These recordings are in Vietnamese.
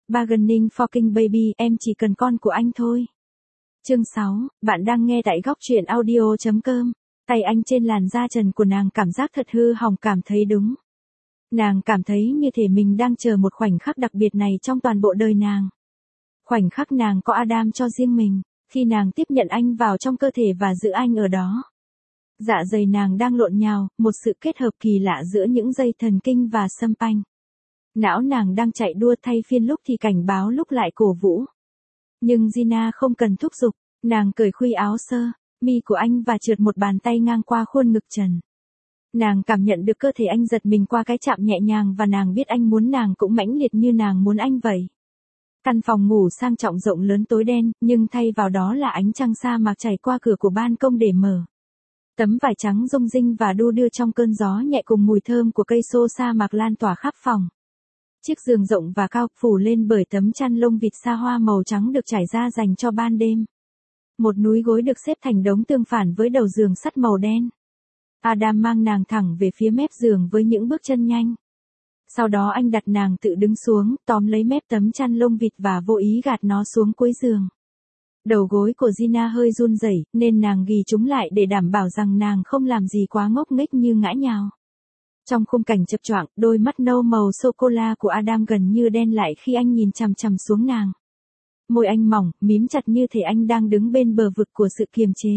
Bargaining for King Baby, em chỉ cần con của anh thôi. Chương 6, bạn đang nghe tại góc truyện audio.com. Tay anh trên làn da trần của nàng cảm giác thật hư hỏng, cảm thấy đúng. Nàng cảm thấy như thể mình đang chờ một khoảnh khắc đặc biệt này trong toàn bộ đời nàng. Khoảnh khắc nàng có Adam cho riêng mình, khi nàng tiếp nhận anh vào trong cơ thể và giữ anh ở đó. Dạ dày nàng đang lộn nhào, một sự kết hợp kỳ lạ giữa những dây thần kinh và xâm panh. Não nàng đang chạy đua thay phiên lúc thì cảnh báo lúc lại cổ vũ. Nhưng Gina không cần thúc giục, nàng cởi khuy áo sơ mi của anh và trượt một bàn tay ngang qua khuôn ngực trần. Nàng cảm nhận được cơ thể anh giật mình qua cái chạm nhẹ nhàng và nàng biết anh muốn nàng cũng mãnh liệt như nàng muốn anh vậy. Căn phòng ngủ sang trọng rộng lớn tối đen, nhưng thay vào đó là ánh trăng sa mạc chảy qua cửa của ban công để mở. Tấm vải trắng rung rinh và đu đưa trong cơn gió nhẹ cùng mùi thơm của cây xô sa mạc lan tỏa khắp phòng. Chiếc giường rộng và cao, phủ lên bởi tấm chăn lông vịt sa hoa màu trắng được trải ra dành cho ban đêm. Một núi gối được xếp thành đống tương phản với đầu giường sắt màu đen. Adam mang nàng thẳng về phía mép giường với những bước chân nhanh. Sau đó anh đặt nàng tự đứng xuống, tóm lấy mép tấm chăn lông vịt và vô ý gạt nó xuống cuối giường. Đầu gối của Gina hơi run rẩy, nên nàng ghì chúng lại để đảm bảo rằng nàng không làm gì quá ngốc nghếch như ngã nhào. Trong khung cảnh chập choạng, đôi mắt nâu màu sô-cô-la của Adam gần như đen lại khi anh nhìn chằm chằm xuống nàng. Môi anh mỏng, mím chặt như thể anh đang đứng bên bờ vực của sự kiềm chế.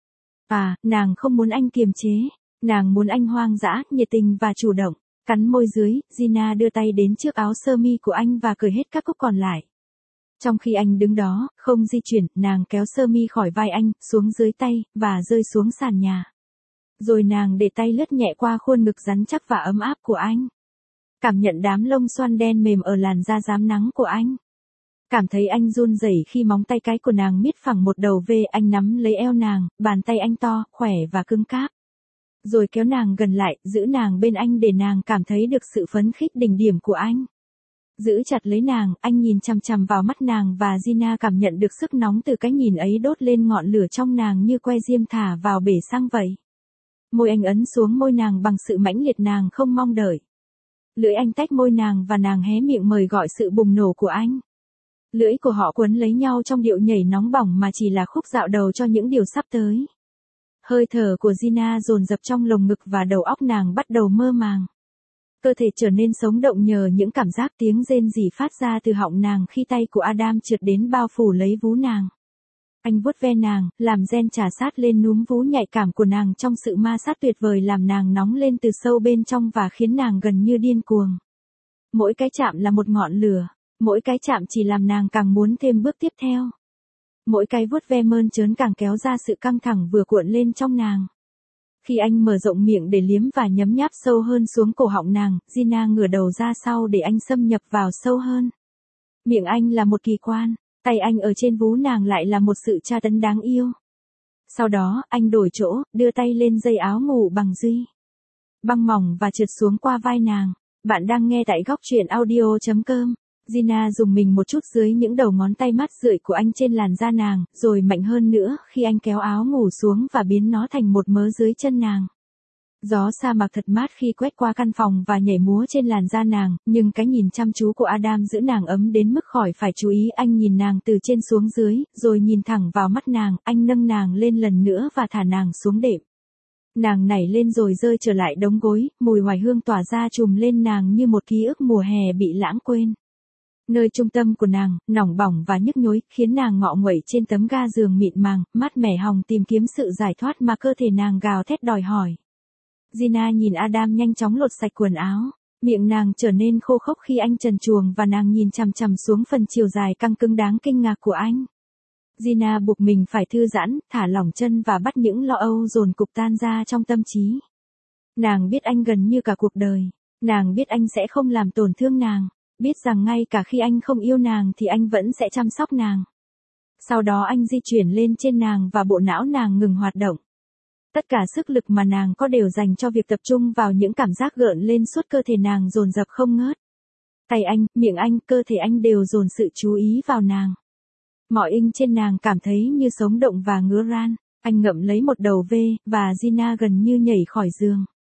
Nàng không muốn anh kiềm chế, nàng muốn anh hoang dã, nhiệt tình và chủ động. Cắn môi dưới, Gina đưa tay đến chiếc áo sơ mi của anh và cởi hết các cúc còn lại. Trong khi anh đứng đó, không di chuyển, nàng kéo sơ mi khỏi vai anh, xuống dưới tay, và rơi xuống sàn nhà. Rồi nàng để tay lướt nhẹ qua khuôn ngực rắn chắc và ấm áp của anh. Cảm nhận đám lông xoăn đen mềm ở làn da rám nắng của anh. Cảm thấy anh run rẩy khi móng tay cái của nàng miết phẳng một đầu V, anh nắm lấy eo nàng, bàn tay anh to, khỏe và cứng cáp. Rồi kéo nàng gần lại, giữ nàng bên anh để nàng cảm thấy được sự phấn khích đỉnh điểm của anh. Giữ chặt lấy nàng, anh nhìn chằm chằm vào mắt nàng và Gina cảm nhận được sức nóng từ cái nhìn ấy đốt lên ngọn lửa trong nàng như que diêm thả vào bể xăng vậy. Môi anh ấn xuống môi nàng bằng sự mãnh liệt nàng không mong đợi. Lưỡi anh tách môi nàng và nàng hé miệng mời gọi sự bùng nổ của anh. Lưỡi của họ quấn lấy nhau trong điệu nhảy nóng bỏng mà chỉ là khúc dạo đầu cho những điều sắp tới. Hơi thở của Gina dồn dập trong lồng ngực và đầu óc nàng bắt đầu mơ màng. Cơ thể trở nên sống động nhờ những cảm giác tiếng rên rỉ phát ra từ họng nàng khi tay của Adam trượt đến bao phủ lấy vú nàng. Anh vuốt ve nàng, làm gen trà sát lên núm vú nhạy cảm của nàng trong sự ma sát tuyệt vời làm nàng nóng lên từ sâu bên trong và khiến nàng gần như điên cuồng. Mỗi cái chạm là một ngọn lửa, mỗi cái chạm chỉ làm nàng càng muốn thêm bước tiếp theo. Mỗi cái vuốt ve mơn trớn càng kéo ra sự căng thẳng vừa cuộn lên trong nàng. Khi anh mở rộng miệng để liếm và nhấm nháp sâu hơn xuống cổ họng nàng, Gina ngửa đầu ra sau để anh xâm nhập vào sâu hơn. Miệng anh là một kỳ quan, tay anh ở trên vú nàng lại là một sự tra tấn đáng yêu. Sau đó, anh đổi chỗ, đưa tay lên dây áo ngủ bằng duy băng mỏng và trượt xuống qua vai nàng. Bạn đang nghe tại góc truyện audio.com. Gina dùng mình một chút dưới những đầu ngón tay mát rượi của anh trên làn da nàng, rồi mạnh hơn nữa khi anh kéo áo ngủ xuống và biến nó thành một mớ dưới chân nàng. Gió sa mạc thật mát khi quét qua căn phòng và nhảy múa trên làn da nàng, nhưng cái nhìn chăm chú của Adam giữ nàng ấm đến mức khỏi phải chú ý. Anh nhìn nàng từ trên xuống dưới, rồi nhìn thẳng vào mắt nàng, anh nâng nàng lên lần nữa và thả nàng xuống đệm. Nàng nảy lên rồi rơi trở lại đống gối, mùi hoài hương tỏa ra trùm lên nàng như một ký ức mùa hè bị lãng quên. Nơi trung tâm của nàng, nóng bỏng và nhức nhối, khiến nàng ngọ nguậy trên tấm ga giường mịn màng, mát mẻ hòng tìm kiếm sự giải thoát mà cơ thể nàng gào thét đòi hỏi. Gina nhìn Adam nhanh chóng lột sạch quần áo, miệng nàng trở nên khô khốc khi anh trần truồng và nàng nhìn chằm chằm xuống phần chiều dài căng cứng đáng kinh ngạc của anh. Gina buộc mình phải thư giãn, thả lỏng chân và bắt những lo âu dồn cục tan ra trong tâm trí. Nàng biết anh gần như cả cuộc đời, nàng biết anh sẽ không làm tổn thương nàng. Biết rằng ngay cả khi anh không yêu nàng thì anh vẫn sẽ chăm sóc nàng. Sau đó anh di chuyển lên trên nàng và bộ não nàng ngừng hoạt động. Tất cả sức lực mà nàng có đều dành cho việc tập trung vào những cảm giác gợn lên suốt cơ thể nàng dồn dập không ngớt. Tay anh, miệng anh, cơ thể anh đều dồn sự chú ý vào nàng. Mọi inch trên nàng cảm thấy như sống động và ngứa ran. Anh ngậm lấy một đầu V, và Gina gần như nhảy khỏi giường.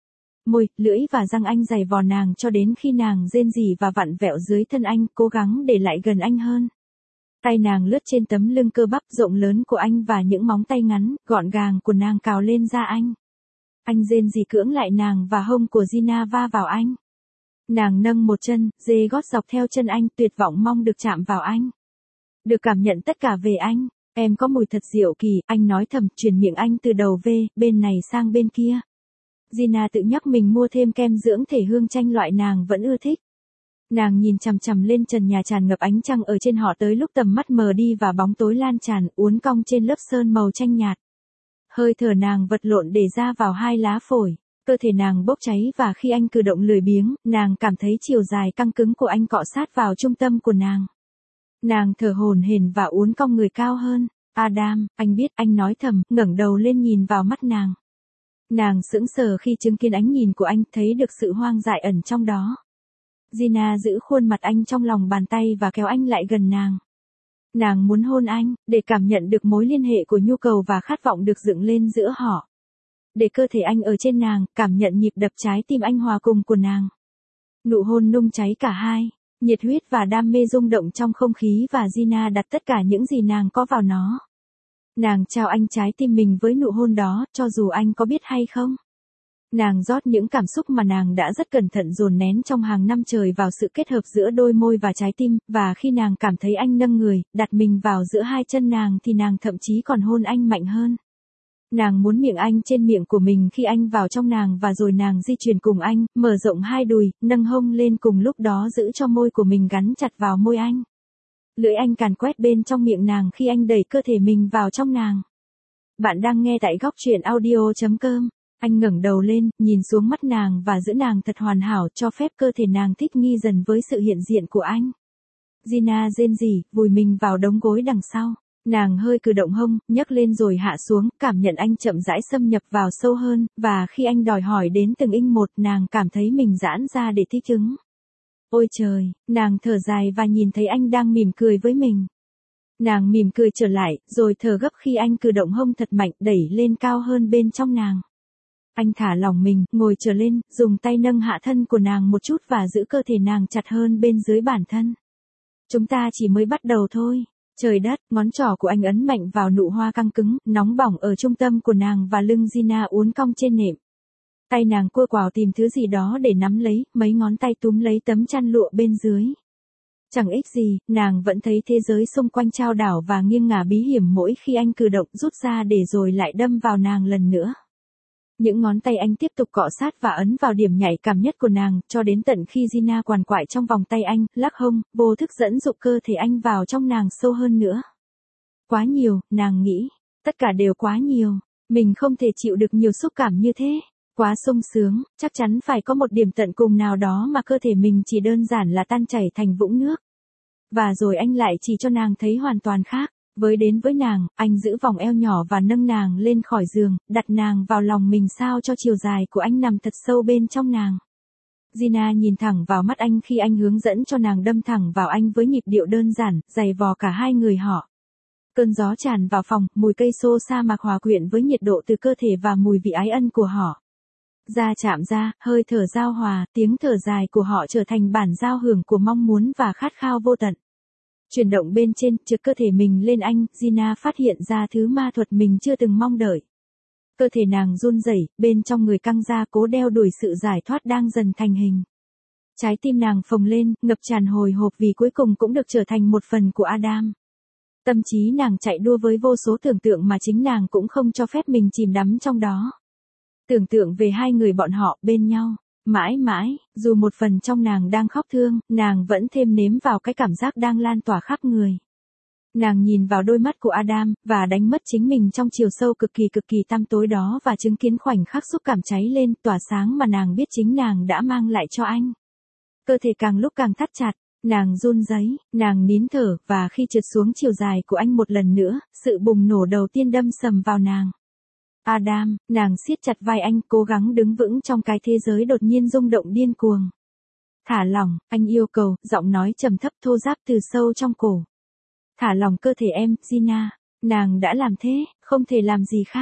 môi, lưỡi và răng anh giày vò nàng cho đến khi nàng rên rỉ và vặn vẹo dưới thân anh, cố gắng để lại gần anh hơn. Tay nàng lướt trên tấm lưng cơ bắp rộng lớn của anh và những móng tay ngắn, gọn gàng của nàng cào lên da anh. Anh rên rỉ cưỡng lại nàng và hông của Gina va vào anh. Nàng nâng một chân, dê gót dọc theo chân anh, tuyệt vọng mong được chạm vào anh. Được cảm nhận tất cả về anh. Em có mùi thật diệu kỳ, anh nói thầm, chuyển miệng anh từ đầu về, bên này sang bên kia. Gina tự nhắc mình mua thêm kem dưỡng thể hương chanh loại nàng vẫn ưa thích. Nàng nhìn chằm chằm lên trần nhà tràn ngập ánh trăng ở trên họ tới lúc tầm mắt mờ đi và bóng tối lan tràn, uốn cong trên lớp sơn màu chanh nhạt. Hơi thở nàng vật lộn để ra vào hai lá phổi, cơ thể nàng bốc cháy và khi anh cử động lười biếng, nàng cảm thấy chiều dài căng cứng của anh cọ sát vào trung tâm của nàng. Nàng thở hổn hển và uốn cong người cao hơn. Adam, anh biết, anh nói thầm, ngẩng đầu lên nhìn vào mắt nàng. Nàng sững sờ khi chứng kiến ánh nhìn của anh, thấy được sự hoang dại ẩn trong đó. Gina giữ khuôn mặt anh trong lòng bàn tay và kéo anh lại gần nàng. Nàng muốn hôn anh, để cảm nhận được mối liên hệ của nhu cầu và khát vọng được dựng lên giữa họ. Để cơ thể anh ở trên nàng, cảm nhận nhịp đập trái tim anh hòa cùng của nàng. Nụ hôn nung cháy cả hai, nhiệt huyết và đam mê rung động trong không khí và Gina đặt tất cả những gì nàng có vào nó. Nàng trao anh trái tim mình với nụ hôn đó, cho dù anh có biết hay không. Nàng rót những cảm xúc mà nàng đã rất cẩn thận dồn nén trong hàng năm trời vào sự kết hợp giữa đôi môi và trái tim, và khi nàng cảm thấy anh nâng người, đặt mình vào giữa hai chân nàng thì nàng thậm chí còn hôn anh mạnh hơn. Nàng muốn miệng anh trên miệng của mình khi anh vào trong nàng và rồi nàng di chuyển cùng anh, mở rộng hai đùi, nâng hông lên cùng lúc đó giữ cho môi của mình gắn chặt vào môi anh. Lưỡi anh càn quét bên trong miệng nàng khi anh đẩy cơ thể mình vào trong nàng. Bạn đang nghe tại góc truyện audio.com. Anh ngẩng đầu lên, nhìn xuống mắt nàng và giữ nàng thật hoàn hảo, cho phép cơ thể nàng thích nghi dần với sự hiện diện của anh. Gina rên rỉ, vùi mình vào đống gối đằng sau. Nàng hơi cử động hông, nhấc lên rồi hạ xuống, cảm nhận anh chậm rãi xâm nhập vào sâu hơn, và khi anh đòi hỏi đến từng inch một, nàng cảm thấy mình giãn ra để thích ứng. Ôi trời, nàng thở dài và nhìn thấy anh đang mỉm cười với mình. Nàng mỉm cười trở lại, rồi thở gấp khi anh cử động hông thật mạnh, đẩy lên cao hơn bên trong nàng. Anh thả lỏng mình, ngồi trở lên, dùng tay nâng hạ thân của nàng một chút và giữ cơ thể nàng chặt hơn bên dưới bản thân. Chúng ta chỉ mới bắt đầu thôi. Trời đất, ngón trỏ của anh ấn mạnh vào nụ hoa căng cứng, nóng bỏng ở trung tâm của nàng và lưng Gina uốn cong trên nệm. Tay nàng cua quào tìm thứ gì đó để nắm lấy, mấy ngón tay túm lấy tấm chăn lụa bên dưới. Chẳng ích gì, nàng vẫn thấy thế giới xung quanh chao đảo và nghiêng ngả bí hiểm mỗi khi anh cử động rút ra để rồi lại đâm vào nàng lần nữa. Những ngón tay anh tiếp tục cọ sát và ấn vào điểm nhạy cảm nhất của nàng, cho đến tận khi Gina quằn quại trong vòng tay anh, lắc hông, vô thức dẫn dụ cơ thể anh vào trong nàng sâu hơn nữa. Quá nhiều, nàng nghĩ. Tất cả đều quá nhiều. Mình không thể chịu được nhiều xúc cảm như thế. Quá sung sướng, chắc chắn phải có một điểm tận cùng nào đó mà cơ thể mình chỉ đơn giản là tan chảy thành vũng nước. Và rồi anh lại chỉ cho nàng thấy hoàn toàn khác. Đến với nàng, anh giữ vòng eo nhỏ và nâng nàng lên khỏi giường, đặt nàng vào lòng mình sao cho chiều dài của anh nằm thật sâu bên trong nàng. Gina nhìn thẳng vào mắt anh khi anh hướng dẫn cho nàng đâm thẳng vào anh với nhịp điệu đơn giản, giày vò cả hai người họ. Cơn gió tràn vào phòng, mùi cây xô sa mạc hòa quyện với nhiệt độ từ cơ thể và mùi vị ái ân của họ. Da chạm da, hơi thở giao hòa, tiếng thở dài của họ trở thành bản giao hưởng của mong muốn và khát khao vô tận. Chuyển động bên trên, trượt cơ thể mình lên anh, Gina phát hiện ra thứ ma thuật mình chưa từng mong đợi. Cơ thể nàng run rẩy, bên trong người căng ra cố đeo đuổi sự giải thoát đang dần thành hình. Trái tim nàng phồng lên, ngập tràn hồi hộp vì cuối cùng cũng được trở thành một phần của Adam. Tâm trí nàng chạy đua với vô số tưởng tượng mà chính nàng cũng không cho phép mình chìm đắm trong đó. Tưởng tượng về hai người bọn họ bên nhau. Mãi mãi, dù một phần trong nàng đang khóc thương, nàng vẫn thêm nếm vào cái cảm giác đang lan tỏa khắp người. Nàng nhìn vào đôi mắt của Adam, và đánh mất chính mình trong chiều sâu cực kỳ tăm tối đó và chứng kiến khoảnh khắc xúc cảm cháy lên, tỏa sáng mà nàng biết chính nàng đã mang lại cho anh. Cơ thể càng lúc càng thắt chặt, nàng run rẩy, nàng nín thở, và khi trượt xuống chiều dài của anh một lần nữa, sự bùng nổ đầu tiên đâm sầm vào nàng. Adam, nàng siết chặt vai anh, cố gắng đứng vững trong cái thế giới đột nhiên rung động điên cuồng. Thả lỏng, anh yêu cầu, giọng nói trầm thấp thô ráp từ sâu trong cổ. Thả lỏng cơ thể em, Gina. Nàng đã làm thế, không thể làm gì khác.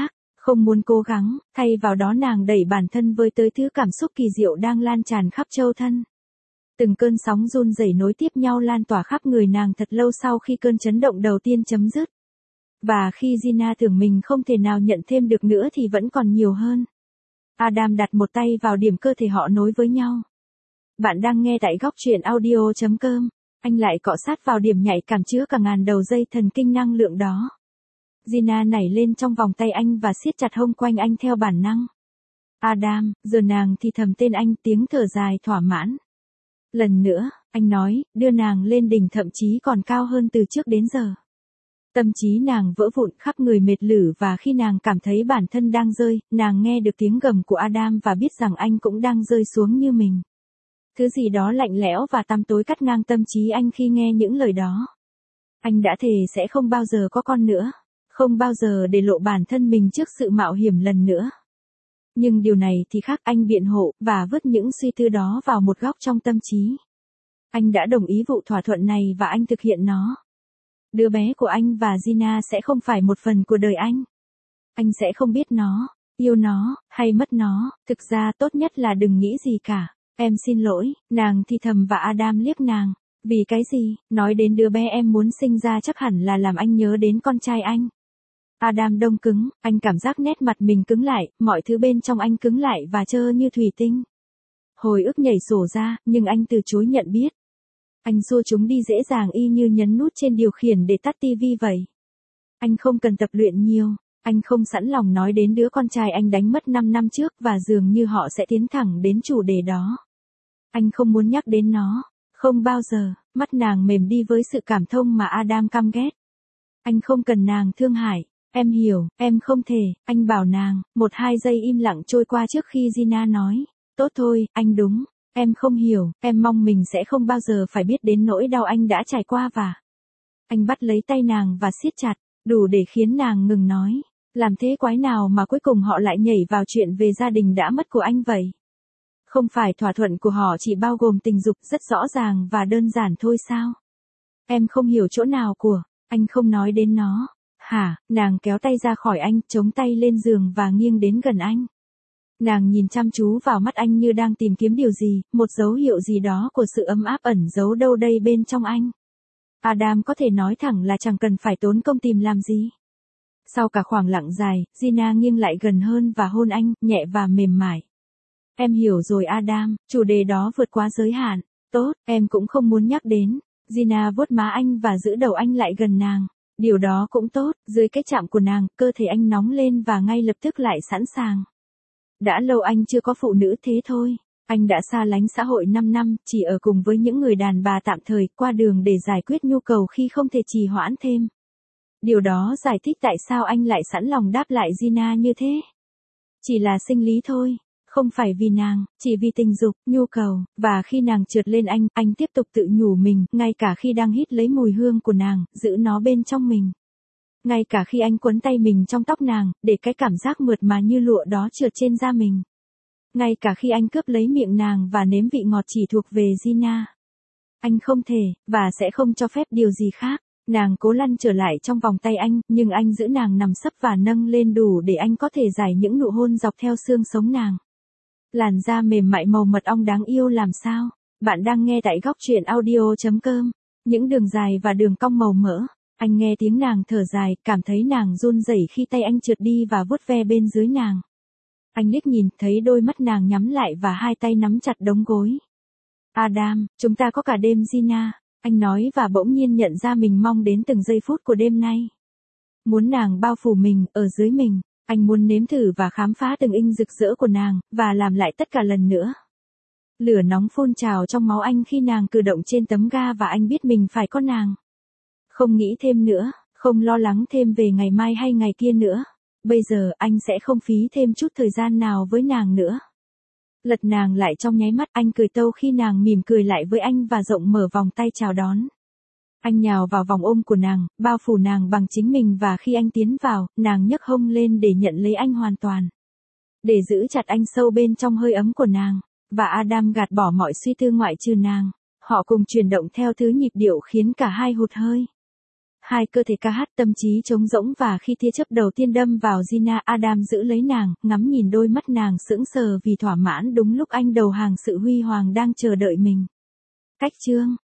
Không muốn cố gắng, thay vào đó nàng đẩy bản thân với tới thứ cảm xúc kỳ diệu đang lan tràn khắp châu thân. Từng cơn sóng run rẩy nối tiếp nhau lan tỏa khắp người nàng thật lâu sau khi cơn chấn động đầu tiên chấm dứt. Và khi Gina tưởng mình không thể nào nhận thêm được nữa thì vẫn còn nhiều hơn. Adam đặt một tay vào điểm cơ thể họ nối với nhau. Bạn đang nghe tại góc truyện audio.com. Anh lại cọ sát vào điểm nhạy cảm chứa cả ngàn đầu dây thần kinh năng lượng đó. Gina nảy lên trong vòng tay anh và siết chặt hông quanh anh theo bản năng. Adam, giờ nàng thì thầm tên anh, tiếng thở dài thỏa mãn. Lần nữa, anh nói, đưa nàng lên đỉnh thậm chí còn cao hơn từ trước đến giờ. Tâm trí nàng vỡ vụn, khắp người mệt lử và khi nàng cảm thấy bản thân đang rơi, nàng nghe được tiếng gầm của Adam và biết rằng anh cũng đang rơi xuống như mình. Thứ gì đó lạnh lẽo và tăm tối cắt ngang tâm trí anh khi nghe những lời đó. Anh đã thề sẽ không bao giờ có con nữa, không bao giờ để lộ bản thân mình trước sự mạo hiểm lần nữa. Nhưng điều này thì khác, anh biện hộ và vứt những suy tư đó vào một góc trong tâm trí. Anh đã đồng ý vụ thỏa thuận này và anh thực hiện nó. Đứa bé của anh và Gina sẽ không phải một phần của đời anh. Anh sẽ không biết nó, yêu nó, hay mất nó, thực ra tốt nhất là đừng nghĩ gì cả. Em xin lỗi, nàng thì thầm và Adam liếc nàng. Vì cái gì, nói đến đứa bé em muốn sinh ra chắc hẳn là làm anh nhớ đến con trai anh. Adam đông cứng, anh cảm giác nét mặt mình cứng lại, mọi thứ bên trong anh cứng lại và trơ như thủy tinh. Hồi ức nhảy sổ ra, nhưng anh từ chối nhận biết. Anh xua chúng đi dễ dàng y như nhấn nút trên điều khiển để tắt tivi vậy. Anh không cần tập luyện nhiều, anh không sẵn lòng nói đến đứa con trai anh đánh mất 5 năm trước và dường như họ sẽ tiến thẳng đến chủ đề đó. Anh không muốn nhắc đến nó, không bao giờ. Mắt nàng mềm đi với sự cảm thông mà Adam căm ghét. Anh không cần nàng thương hại. Em hiểu, em không thể, anh bảo nàng. 1-2 giây im lặng trôi qua trước khi Gina nói. Tốt thôi, anh đúng. Em không hiểu, em mong mình sẽ không bao giờ phải biết đến nỗi đau anh đã trải qua và... Anh bắt lấy tay nàng và siết chặt, đủ để khiến nàng ngừng nói. Làm thế quái nào mà cuối cùng họ lại nhảy vào chuyện về gia đình đã mất của anh vậy? Không phải thỏa thuận của họ chỉ bao gồm tình dục rất rõ ràng và đơn giản thôi sao? Em không hiểu chỗ nào của, anh không nói đến nó. Hả, nàng kéo tay ra khỏi anh, chống tay lên giường và nghiêng đến gần anh. Nàng nhìn chăm chú vào mắt anh như đang tìm kiếm điều gì, một dấu hiệu gì đó của sự ấm áp ẩn giấu đâu đây bên trong anh. Adam có thể nói thẳng là chẳng cần phải tốn công tìm làm gì. Sau cả khoảng lặng dài, Gina nghiêng lại gần hơn và hôn anh, nhẹ và mềm mại. Em hiểu rồi Adam, chủ đề đó vượt quá giới hạn. Tốt, em cũng không muốn nhắc đến. Gina vuốt má anh và giữ đầu anh lại gần nàng. Điều đó cũng tốt, dưới cái chạm của nàng, cơ thể anh nóng lên và ngay lập tức lại sẵn sàng. Đã lâu anh chưa có phụ nữ thế thôi. Anh đã xa lánh xã hội 5 năm, chỉ ở cùng với những người đàn bà tạm thời, qua đường để giải quyết nhu cầu khi không thể trì hoãn thêm. Điều đó giải thích tại sao anh lại sẵn lòng đáp lại Gina như thế. Chỉ là sinh lý thôi. Không phải vì nàng, chỉ vì tình dục, nhu cầu, và khi nàng trượt lên anh tiếp tục tự nhủ mình, ngay cả khi đang hít lấy mùi hương của nàng, giữ nó bên trong mình. Ngay cả khi anh quấn tay mình trong tóc nàng, để cái cảm giác mượt mà như lụa đó trượt trên da mình. Ngay cả khi anh cướp lấy miệng nàng và nếm vị ngọt chỉ thuộc về Gina. Anh không thể, và sẽ không cho phép điều gì khác. Nàng cố lăn trở lại trong vòng tay anh, nhưng anh giữ nàng nằm sấp và nâng lên đủ để anh có thể giải những nụ hôn dọc theo xương sống nàng. Làn da mềm mại màu mật ong đáng yêu làm sao? Bạn đang nghe tại góc truyện audio.com. Những đường dài và đường cong màu mỡ. Anh nghe tiếng nàng thở dài, cảm thấy nàng run rẩy khi tay anh trượt đi và vuốt ve bên dưới nàng. Anh liếc nhìn, thấy đôi mắt nàng nhắm lại và hai tay nắm chặt đống gối. Adam, chúng ta có cả đêm Gina, anh nói và bỗng nhiên nhận ra mình mong đến từng giây phút của đêm nay. Muốn nàng bao phủ mình, ở dưới mình. Anh muốn nếm thử và khám phá từng inch rực rỡ của nàng, và làm lại tất cả lần nữa. Lửa nóng phun trào trong máu anh khi nàng cử động trên tấm ga và anh biết mình phải có nàng. Không nghĩ thêm nữa, không lo lắng thêm về ngày mai hay ngày kia nữa. Bây giờ anh sẽ không phí thêm chút thời gian nào với nàng nữa. Lật nàng lại trong nháy mắt, anh cười tâu khi nàng mỉm cười lại với anh và rộng mở vòng tay chào đón. Anh nhào vào vòng ôm của nàng, bao phủ nàng bằng chính mình và khi anh tiến vào, nàng nhấc hông lên để nhận lấy anh hoàn toàn. Để giữ chặt anh sâu bên trong hơi ấm của nàng, và Adam gạt bỏ mọi suy tư ngoại trừ nàng. Họ cùng chuyển động theo thứ nhịp điệu khiến cả hai hụt hơi. Hai cơ thể ca hát, tâm trí trống rỗng, và khi tia chớp đầu tiên đâm vào Gina, Adam giữ lấy nàng, ngắm nhìn đôi mắt nàng sững sờ vì thỏa mãn đúng lúc anh đầu hàng sự huy hoàng đang chờ đợi mình. Cách chương